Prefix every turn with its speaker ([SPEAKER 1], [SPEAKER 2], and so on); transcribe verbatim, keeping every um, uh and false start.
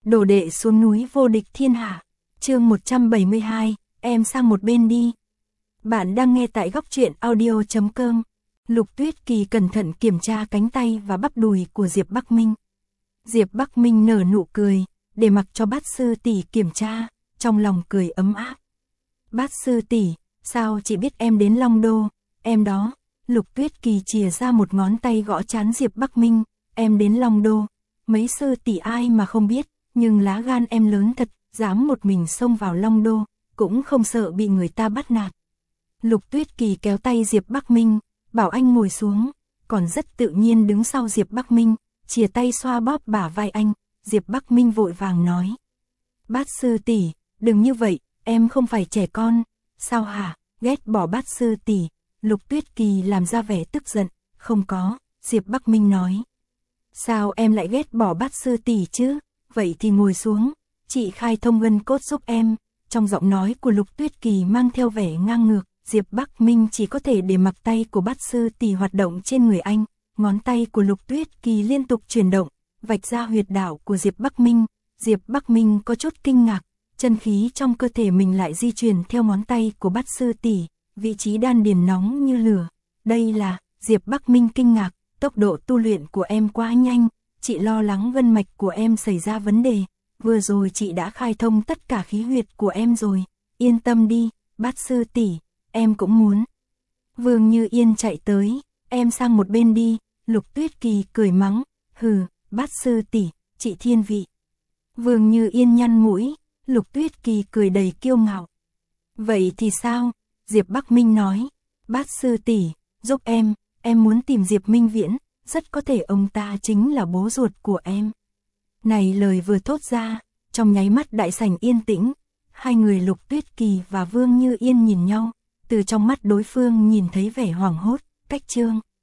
[SPEAKER 1] Đồ đệ xuống núi vô địch thiên hạ. Chương một trăm bảy mươi hai, em sang một bên đi. Bạn đang nghe tại góc truyện audio chấm com. Lục Tuyết Kỳ cẩn thận kiểm tra cánh tay và bắp đùi của Diệp Bắc Minh. Diệp Bắc Minh nở nụ cười, để mặc cho Bát sư tỷ kiểm tra, trong lòng cười ấm áp. Bát sư tỷ, sao chị biết em đến Long Đô? Em đó. Lục Tuyết Kỳ chìa ra một ngón tay gõ trán Diệp Bắc Minh. Em đến Long Đô. Mấy sư tỷ ai mà không biết, nhưng lá gan em lớn thật, dám một mình xông vào Long Đô, cũng không sợ bị người ta bắt nạt. Lục Tuyết Kỳ kéo tay Diệp Bắc Minh, bảo anh ngồi xuống, còn rất tự nhiên đứng sau Diệp Bắc Minh, chìa tay xoa bóp bả vai anh. Diệp Bắc Minh vội vàng nói: Bát sư tỷ, đừng như vậy, em không phải trẻ con. Sao hả? Ghét bỏ Bát sư tỷ? Lục Tuyết Kỳ làm ra vẻ tức giận. Không có. Diệp Bắc Minh nói. Sao em lại ghét bỏ Bát sư tỷ chứ? Vậy thì ngồi xuống, chị khai thông gân cốt giúp em. Trong giọng nói của Lục Tuyết Kỳ mang theo vẻ ngang ngược. Diệp Bắc Minh chỉ có thể để mặc tay của Bát sư tỷ hoạt động trên người anh. Ngón tay của Lục Tuyết Kỳ liên tục chuyển động, vạch ra huyệt đạo của Diệp Bắc Minh. Diệp Bắc Minh có chút kinh ngạc, chân khí trong cơ thể mình lại di chuyển theo ngón tay của Bát sư tỷ, vị trí đan điền nóng như lửa. Đây là, Diệp Bắc Minh kinh ngạc, tốc độ tu luyện của em quá nhanh, chị lo lắng gân mạch của em xảy ra vấn đề, vừa rồi chị đã khai thông tất cả khí huyệt của em rồi, yên tâm đi, Bát sư tỷ, em cũng muốn. Vương Như Yên chạy tới, em sang một bên đi. Lục Tuyết Kỳ cười mắng, hừ, Bát sư tỷ, chị thiên vị. Vương Như Yên nhăn mũi, Lục Tuyết Kỳ cười đầy kiêu ngạo. Vậy thì sao? Diệp Bắc Minh nói, Bát sư tỷ, giúp em, em muốn tìm Diệp Minh Viễn, rất có thể ông ta chính là bố ruột của em. Này lời vừa thốt ra, trong nháy mắt đại sảnh yên tĩnh, hai người Lục Tuyết Kỳ và Vương Như Yên nhìn nhau, từ trong mắt đối phương nhìn thấy vẻ hoảng hốt, cách trương.